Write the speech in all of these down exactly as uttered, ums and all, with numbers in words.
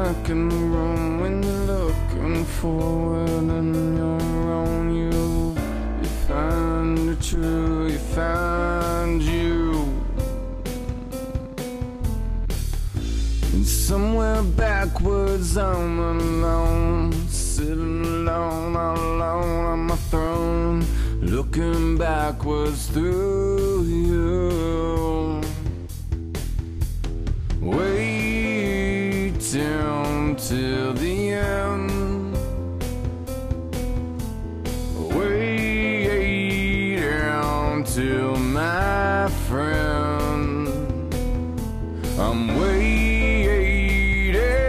back in the room when you're looking forward and you're wrong. You, you find the true, you find you. And somewhere backwards I'm alone, sitting alone, all alone on my throne, looking backwards through you. Waiting till the end, waiting till my friend, I'm waiting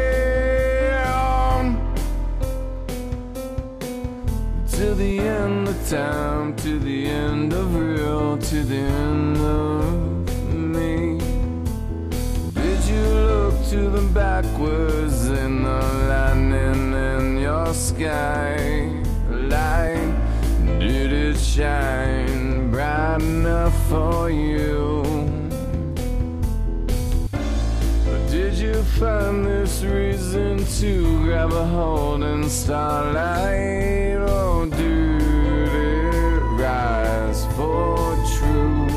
till the end of time, to the end of real, to the end of me. Did you look to the backwards in the lightning in your sky? Light, did it shine bright enough for you? Or did you find this reason to grab a hold in starlight? Or did it rise for true?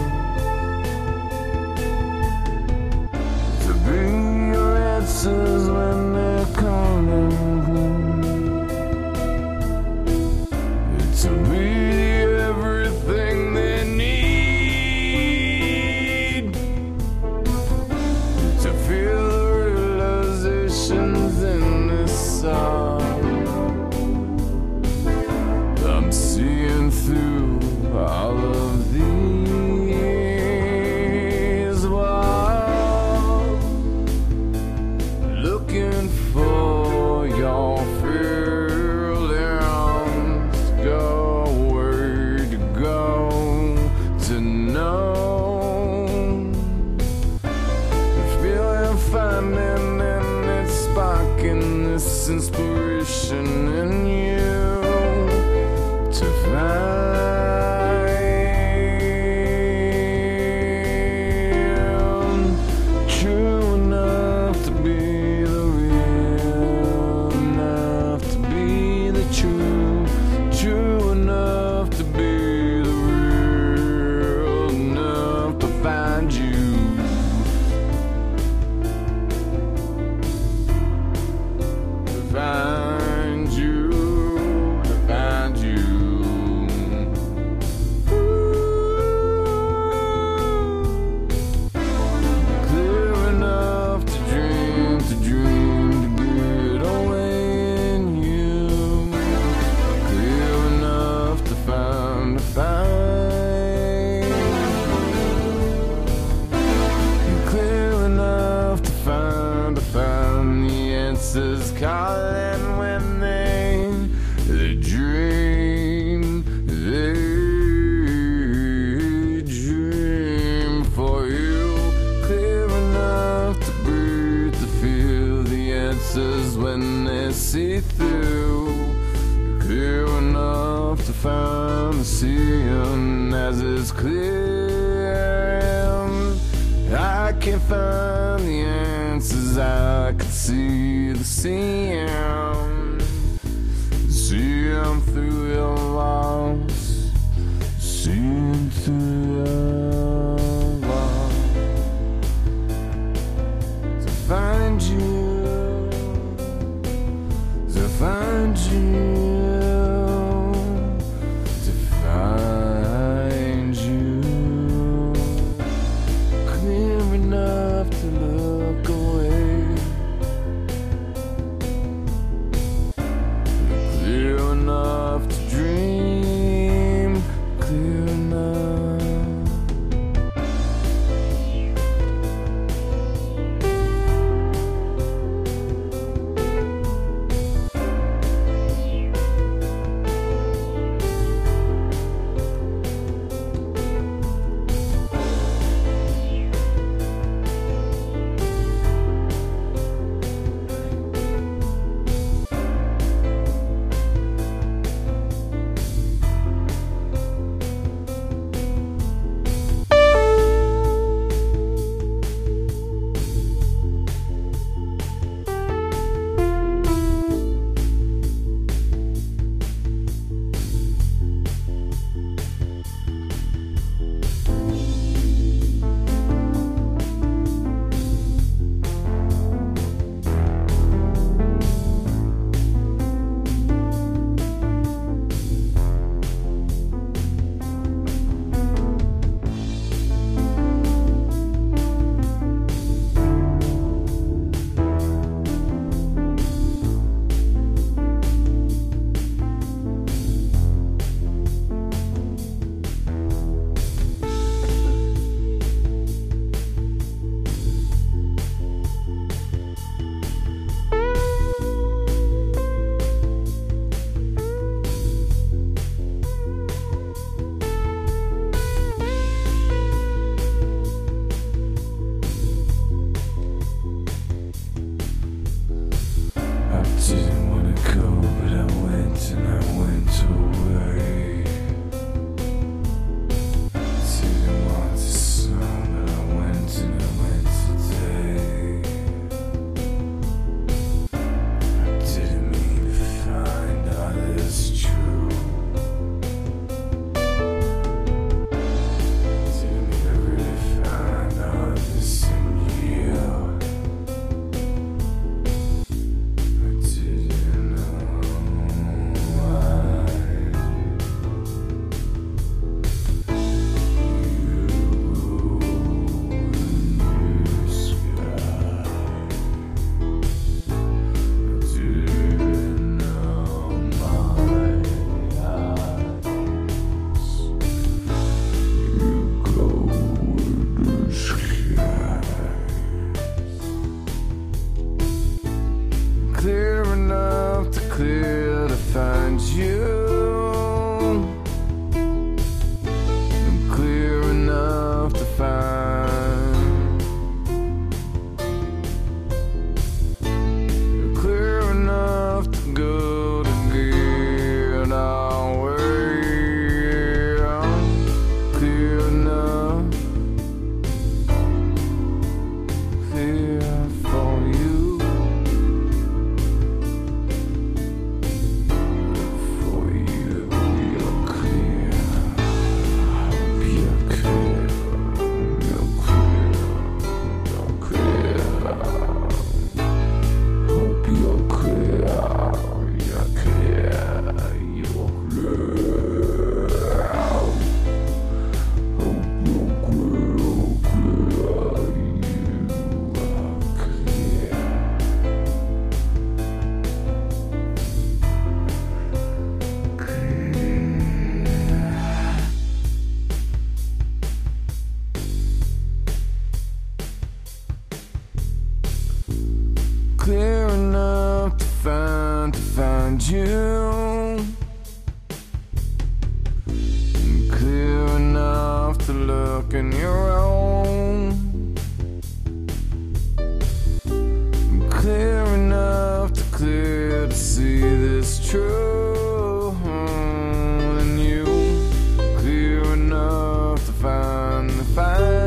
To bring your answers when they're calling, to be everything they need, to feel the realizations in this song. I'm seeing through all of these walls, looking for your feelings. Go where to go to know. Feel you're finding and it's sparking this inspiration in you to find true enough to be the real, enough to be the true, true enough to be the real, enough to find you. To find you, to find you. Clear enough to dream, to dream, to get away in you. Clear enough to find, to find. Clear enough to find, to find the answers calling when they, they dream, they dream for you. Clear enough to breathe, to feel the answers when they see through. Clear enough to find the seeing as it's clear. I can't find the answers, I can see the seeing. See 'em through your walls, seeing through your walls. To find you, to find you, to find you. Clear enough to look away, clear enough to dream. find you. Clear enough to look in your own. Clear enough to clear to see this true in you. Clear enough to find the find.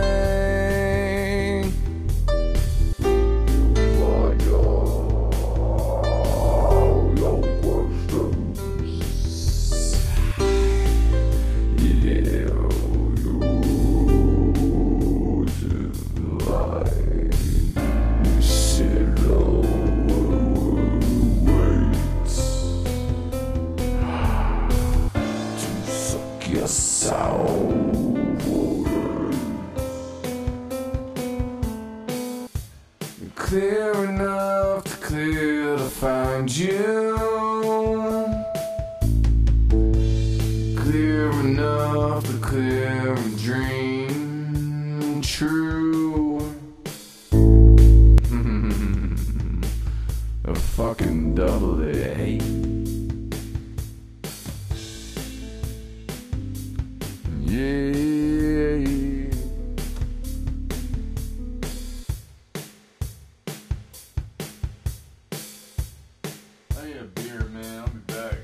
Clear enough to clear to find you. Clear enough to clear a dream true. A fucking double A. Yeah. I need a beer, man. I'll be back.